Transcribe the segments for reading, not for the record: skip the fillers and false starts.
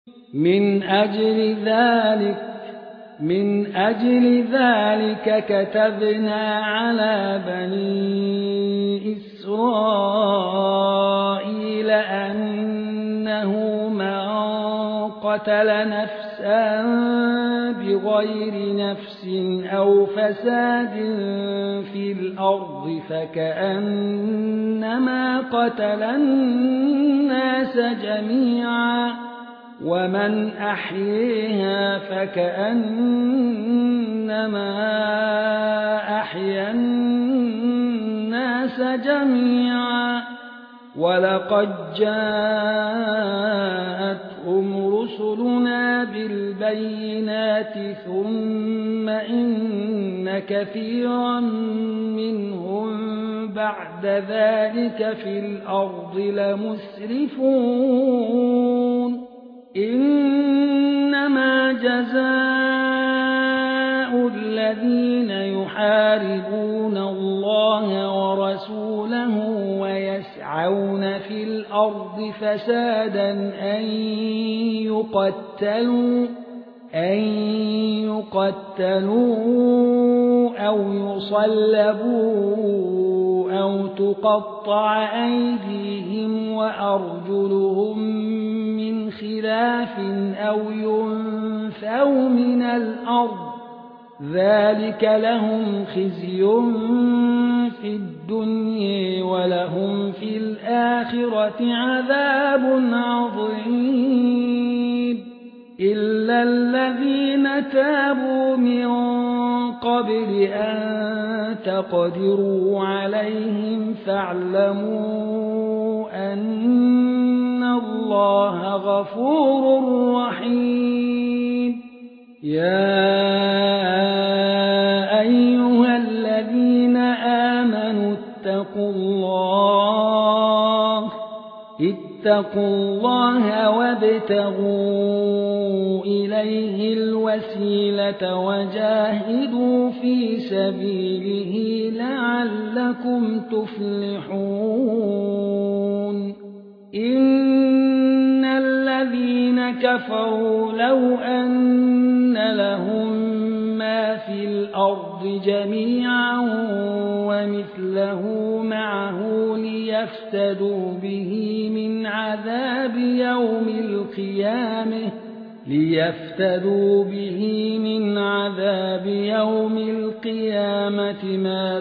من أجل ذلك كتبنا على بني إسرائيل أنه من قتل نفسا بغير نفس أو فساد في الأرض فكأنما قتل الناس جميعا ومن أحييها فكأنما أحيا الناس جميعا ولقد جاءتهم رسلنا بالبينات ثم إن كثيرا منهم بعد ذلك في الأرض لمسرفون إنما جزاء الذين يحاربون الله ورسوله ويسعون في الأرض فسادا أن يقتلوا أو يصلبوا أو تقطع أيديهم وأرجلهم من خلاف أو ينفوا من الأرض ذلك لهم خزي في الدنيا ولهم في الآخرة عذاب عظيم إلا الذين تابوا من قبل أن تقدروا عليهم فاعلموا أن الله غفور رحيم يا أيها الذين آمنوا اتقوا الله وابتغوا إليه الوسيلة وجاهدوا في سبيله لعلكم تفلحون إن الذين كفروا لو أن لهم ما في الأرض جميعا ومثله معه ليفتدوا به من عذاب يوم القيامة ما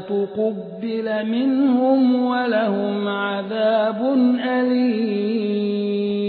تقبل منهم ولهم عذاب أليم